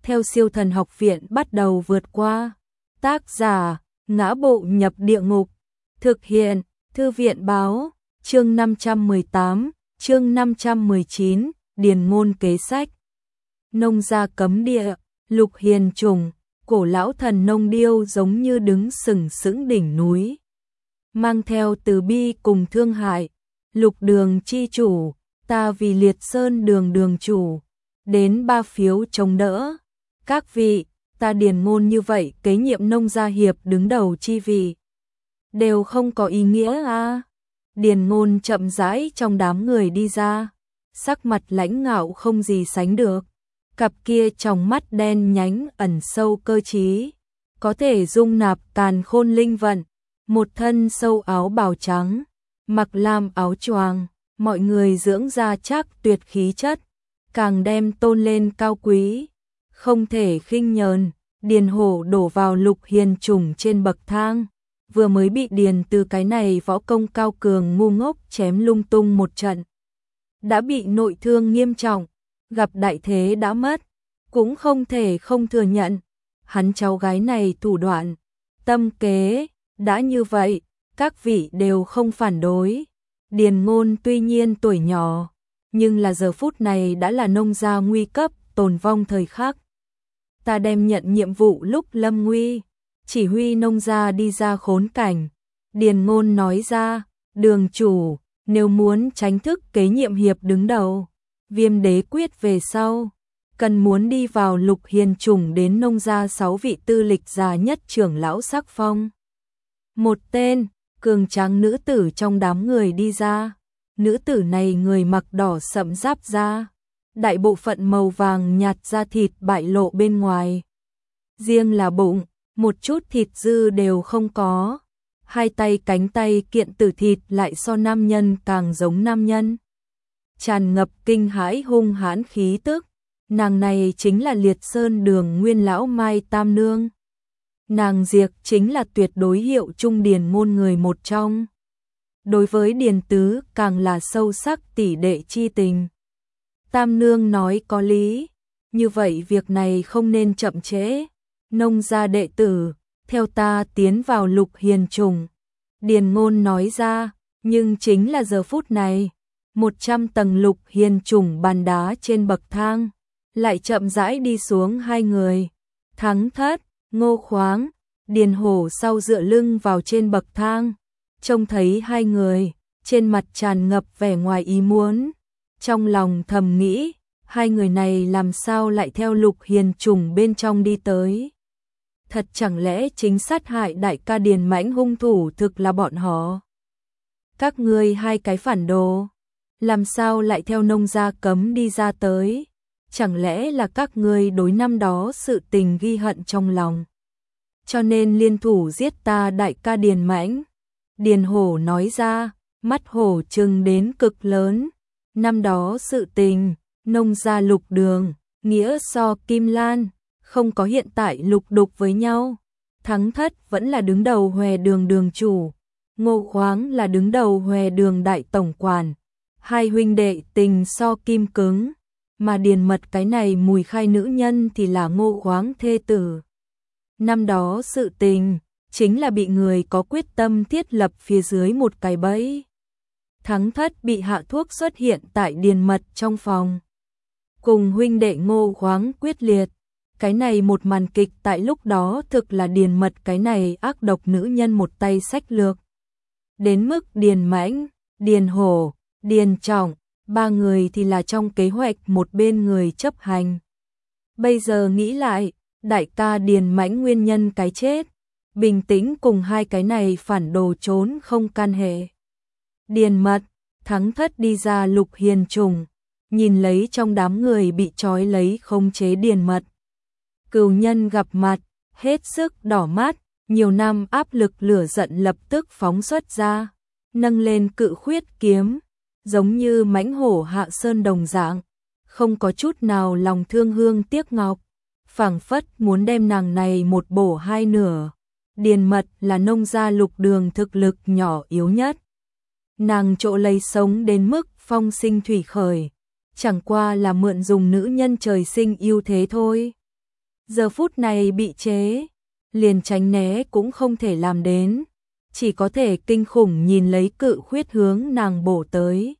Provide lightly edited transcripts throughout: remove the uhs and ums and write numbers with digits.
theo Siêu Thần Học Viện bắt đầu vượt qua. Tác giả: Ngã Bộ Nhập Địa Ngục. Thực hiện: Thư viện báo. Chương 518, chương 519, Điền Ngôn kế sách. Nông gia cấm địa, Lục Hiền Trùng, cổ lão thần nông điêu giống như đứng sừng sững đỉnh núi. Mang theo từ bi cùng thương hại, Lục Đường chi chủ, ta vì Liệt Sơn đường đường chủ, đến 3 phiếu chống đỡ. Các vị, ta Điền Ngôn như vậy kế nhiệm nông gia hiệp đứng đầu chi vị, đều không có ý nghĩa à. Điền Ngôn chậm rãi trong đám người đi ra, sắc mặt lãnh ngạo không gì sánh được, cặp kia tròng mắt đen nhánh ẩn sâu cơ trí, có thể dung nạp càn khôn linh vận, một thân sâu áo bào trắng, mặc lam áo choàng, mọi người dưỡng ra chắc tuyệt khí chất, càng đem tôn lên cao quý, không thể khinh nhờn. Điền Hổ đổ vào Lục Hiền Trùng trên bậc thang, vừa mới bị Điền từ cái này võ công cao cường ngu ngốc chém lung tung một trận, đã bị nội thương nghiêm trọng, gặp đại thế đã mất, cũng không thể không thừa nhận, hắn cháu gái này thủ đoạn, tâm kế, đã như vậy, các vị đều không phản đối. Điền Ngôn tuy nhiên tuổi nhỏ, nhưng là giờ phút này đã là nông gia nguy cấp, tồn vong thời khắc. Ta đem nhận nhiệm vụ lúc lâm nguy, chỉ huy nông gia đi ra khốn cảnh. Điền Ngôn nói ra, đường chủ, nếu muốn tránh thức kế nhiệm hiệp đứng đầu, Viêm Đế quyết về sau, cần muốn đi vào Lục Hiền Trùng đến nông gia 6 vị tư lịch già nhất trưởng lão sắc phong. Một tên, cường tráng nữ tử trong đám người đi ra, nữ tử này người mặc đỏ sậm giáp da, đại bộ phận màu vàng nhạt da thịt bại lộ bên ngoài. Riêng là bụng, một chút thịt dư đều không có, hai tay cánh tay kiện tử thịt lại so nam nhân càng giống nam nhân. Tràn ngập kinh hãi hung hãn khí tức, nàng này chính là Liệt Sơn đường nguyên lão Mai Tam Nương. Nàng Diệp chính là tuyệt đối hiệu trung Điền Ngôn người một trong. Đối với Điền Tứ càng là sâu sắc tỷ đệ chi tình. Tam Nương nói có lý, như vậy việc này không nên chậm trễ. Nông gia đệ tử, theo ta tiến vào Lục Hiền Trùng. Điền Ngôn nói ra, nhưng chính là giờ phút này, 100 tầng Lục Hiền Trùng bàn đá trên bậc thang, lại chậm rãi đi xuống hai người. Thắng Thất, Ngô Khoáng, Điền Hổ sau dựa lưng vào trên bậc thang, trông thấy hai người, trên mặt tràn ngập vẻ ngoài ý muốn. Trong lòng thầm nghĩ, hai người này làm sao lại theo Lục Hiền Trùng bên trong đi tới? Thật chẳng lẽ chính sát hại đại ca Điền Mãnh hung thủ thực là bọn họ? Các ngươi hai cái phản đồ, làm sao lại theo nông gia cấm đi ra tới? Chẳng lẽ là các ngươi đối năm đó sự tình ghi hận trong lòng, cho nên liên thủ giết ta đại ca Điền Mãnh? Điền Hổ nói ra, mắt hổ trừng đến cực lớn. Năm đó sự tình, nông gia Lục Đường, nghĩa so Kim Lan, không có hiện tại lục đục với nhau. Thắng Thất vẫn là đứng đầu Hòe Đường đường chủ, Ngô Khoáng là đứng đầu Hòe Đường đại tổng quản. Hai huynh đệ tình so kim cứng, mà Điền Mật cái này mùi khai nữ nhân thì là Ngô Khoáng thê tử. Năm đó sự tình, chính là bị người có quyết tâm thiết lập phía dưới một cái bẫy. Thắng Thất bị hạ thuốc xuất hiện tại Điền Mật trong phòng, cùng huynh đệ Ngô Khoáng quyết liệt. Cái này một màn kịch tại lúc đó thực là Điền Mật cái này ác độc nữ nhân một tay sách lược. Đến mức Điền Mãnh, Điền Hổ, Điền Trọng, ba người thì là trong kế hoạch một bên người chấp hành. Bây giờ nghĩ lại, đại ca Điền Mãnh nguyên nhân cái chết, bình tĩnh cùng hai cái này phản đồ trốn không can hệ. Điền Mật, Thắng Thất đi ra Lục Hiền Trùng, nhìn lấy trong đám người bị trói lấy khống chế Điền Mật. Cừu nhân gặp mặt, hết sức đỏ mắt, nhiều năm áp lực lửa giận lập tức phóng xuất ra, nâng lên cự khuyết kiếm, giống như mãnh hổ hạ sơn đồng dạng, không có chút nào lòng thương hương tiếc ngọc, phảng phất muốn đem nàng này một bổ hai nửa. Điền Mật là nông gia Lục Đường thực lực nhỏ yếu nhất. Nàng chỗ lấy sống đến mức phong sinh thủy khởi, chẳng qua là mượn dùng nữ nhân trời sinh ưu thế thôi. giờ phút này bị chế, liền tránh né cũng không thể làm đến, chỉ có thể kinh khủng nhìn lấy cự khuyết hướng nàng bổ tới.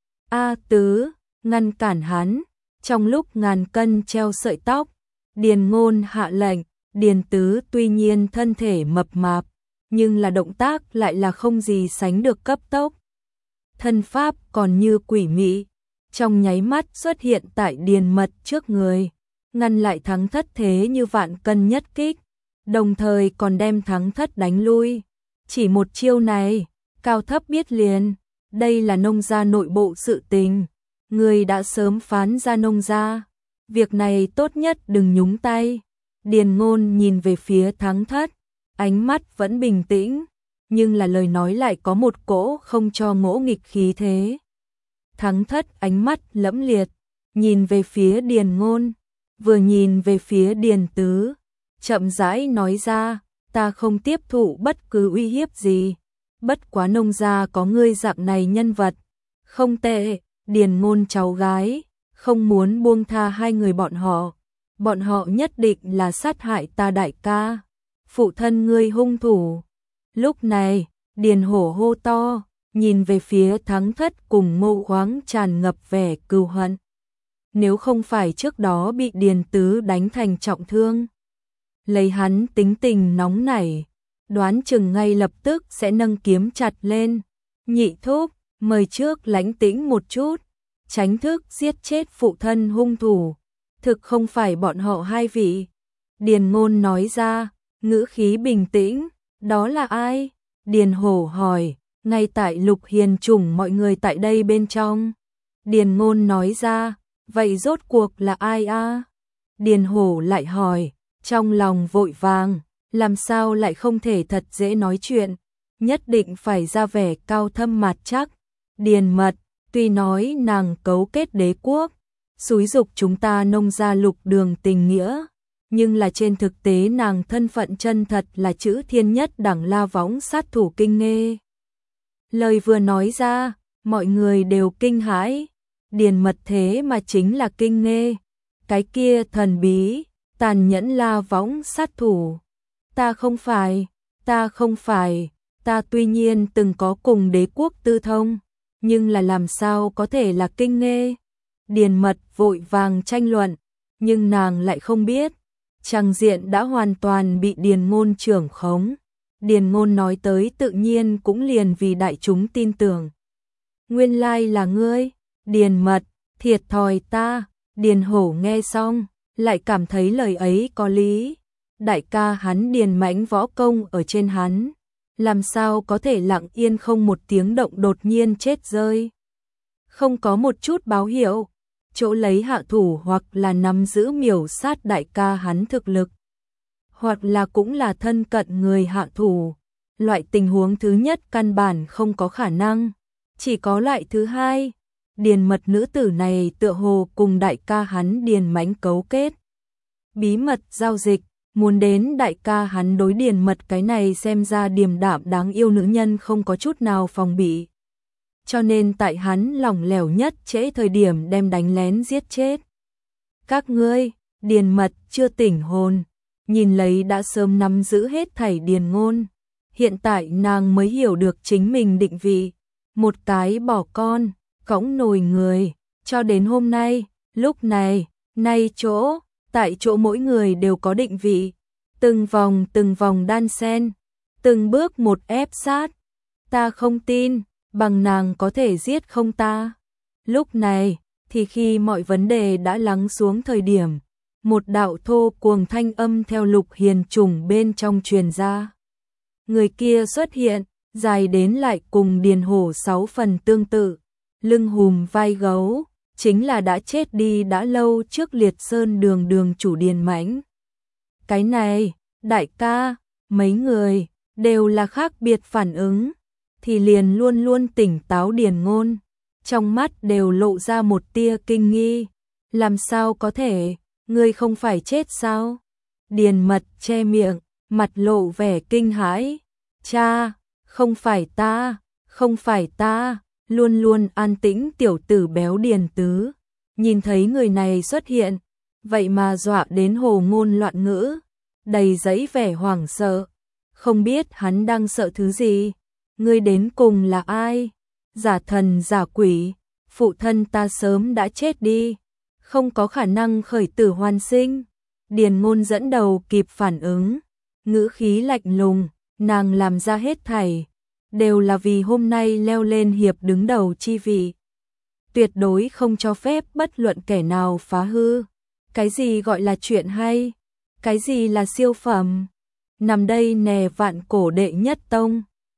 A Tứ, ngăn cản hắn, trong lúc ngàn cân treo sợi tóc, Điền Ngôn hạ lệnh, Điền Tứ tuy nhiên thân thể mập mạp, nhưng là động tác lại là không gì sánh được cấp tốc. Thân pháp còn như quỷ mị, trong nháy mắt xuất hiện tại Điền Mật trước người, ngăn lại Thắng Thất thế như vạn cân nhất kích, đồng thời còn đem Thắng Thất đánh lui. Chỉ một chiêu này, cao thấp biết liền, đây là nông gia nội bộ sự tình, người đã sớm phán ra nông gia, việc này tốt nhất đừng nhúng tay. Điền Ngôn nhìn về phía Thắng Thất, ánh mắt vẫn bình tĩnh, nhưng là lời nói lại có một cỗ không cho ngỗ nghịch khí thế. Thắng Thất ánh mắt lẫm liệt, nhìn về phía Điền Ngôn, vừa nhìn về phía Điền Tứ, chậm rãi nói ra, ta không tiếp thụ bất cứ uy hiếp gì, bất quá nông gia có ngươi dạng này nhân vật, không tệ, Điền Ngôn cháu gái, không muốn buông tha hai người bọn họ nhất định là sát hại ta đại ca, phụ thân ngươi hung thủ. Lúc này, Điền Hổ hô to, nhìn về phía Thắng Thất cùng Ngô Khoáng tràn ngập vẻ cừu hận. Nếu không phải trước đó bị Điền Tứ đánh thành trọng thương, lấy hắn tính tình nóng nảy, đoán chừng ngay lập tức sẽ nâng kiếm chặt lên. Nhị thúc, mời trước lãnh tĩnh một chút, tránh thức giết chết phụ thân hung thủ, thực không phải bọn họ hai vị. Điền Ngôn nói ra, ngữ khí bình tĩnh, đó là ai? Điền Hổ hỏi, ngay tại Lục Hiền Chủng mọi người tại đây bên trong. Điền Ngôn nói ra, vậy rốt cuộc là ai a? Điền Hổ lại hỏi, trong lòng vội vàng, làm sao lại không thể thật dễ nói chuyện, nhất định phải ra vẻ cao thâm mặt chắc. Điền Mật, tuy nói nàng cấu kết đế quốc, xúi dục chúng ta nông gia Lục Đường tình nghĩa, nhưng là trên thực tế nàng thân phận chân thật là chữ thiên nhất đẳng La Võng sát thủ Kinh Nghê. Lời vừa nói ra, mọi người đều kinh hãi, Điền Mật thế mà chính là Kinh Nghê, cái kia thần bí, tàn nhẫn La Võng sát thủ. Ta không phải, ta tuy nhiên từng có cùng đế quốc tư thông, nhưng là làm sao có thể là Kinh Nghê? Điền Mật vội vàng tranh luận, nhưng nàng lại không biết, tràng diện đã hoàn toàn bị Điền Ngôn trưởng khống. Điền Ngôn nói tới tự nhiên cũng liền vì đại chúng tin tưởng. Nguyên lai là ngươi, Điền Mật, thiệt thòi ta. Điền Hổ nghe xong, lại cảm thấy lời ấy có lý. Đại ca hắn Điền Mãnh võ công ở trên hắn, làm sao có thể lặng yên không một tiếng động đột nhiên chết rơi. Không có một chút báo hiệu, chỗ lấy hạ thủ hoặc là nắm giữ miểu sát đại ca hắn thực lực, hoặc là cũng là thân cận người hạ thủ. Loại tình huống thứ nhất căn bản không có khả năng, chỉ có loại thứ hai. Điền Mật nữ tử này tựa hồ cùng đại ca hắn Điền Mãnh cấu kết, bí mật giao dịch, muốn đến đại ca hắn đối Điền Mật cái này xem ra điềm đạm đáng yêu nữ nhân không có chút nào phòng bị. Cho nên tại hắn lỏng lẻo nhất trễ thời điểm đem đánh lén giết chết. Các ngươi, Điền Mật chưa tỉnh hồn, nhìn lấy đã sớm nắm giữ hết thảy Điền Ngôn. Hiện tại nàng mới hiểu được chính mình định vị, một cái bỏ con, cõng nồi người, cho đến hôm nay, lúc này, tại chỗ mỗi người đều có định vị, từng vòng đan xen, từng bước một ép sát. Ta không tin, bằng nàng có thể giết không ta. Lúc này, thì khi mọi vấn đề đã lắng xuống thời điểm, một đạo thô cuồng thanh âm theo Lục Hiền Chủng bên trong truyền ra. Người kia xuất hiện, dài đến lại cùng Điền Hổ 6 phần tương tự, lưng hùm vai gấu, chính là đã chết đi đã lâu trước Liệt Sơn đường chủ Điền Mãnh. Cái này, đại ca, mấy người, đều là khác biệt phản ứng, thì liền luôn luôn tỉnh táo Điền Ngôn, trong mắt đều lộ ra một tia kinh nghi. Làm sao có thể, ngươi không phải chết sao? Điền Mật che miệng, mặt lộ vẻ kinh hãi. Cha, không phải ta, luôn luôn an tĩnh tiểu tử béo Điền Tứ. Nhìn thấy người này xuất hiện, vậy mà dọa đến hồ ngôn loạn ngữ, đầy dẫy vẻ hoảng sợ. Không biết hắn đang sợ thứ gì? Ngươi đến cùng là ai? Giả thần giả quỷ, phụ thân ta sớm đã chết đi, không có khả năng khởi tử hoàn sinh. Điền Ngôn dẫn đầu kịp phản ứng, ngữ khí lạnh lùng, nàng làm ra hết thảy đều là vì hôm nay leo lên hiệp đứng đầu chi vị. Tuyệt đối không cho phép bất luận kẻ nào phá hư. Cái gì gọi là chuyện hay? Cái gì là siêu phẩm? Nằm đây nè vạn cổ đệ nhất tông.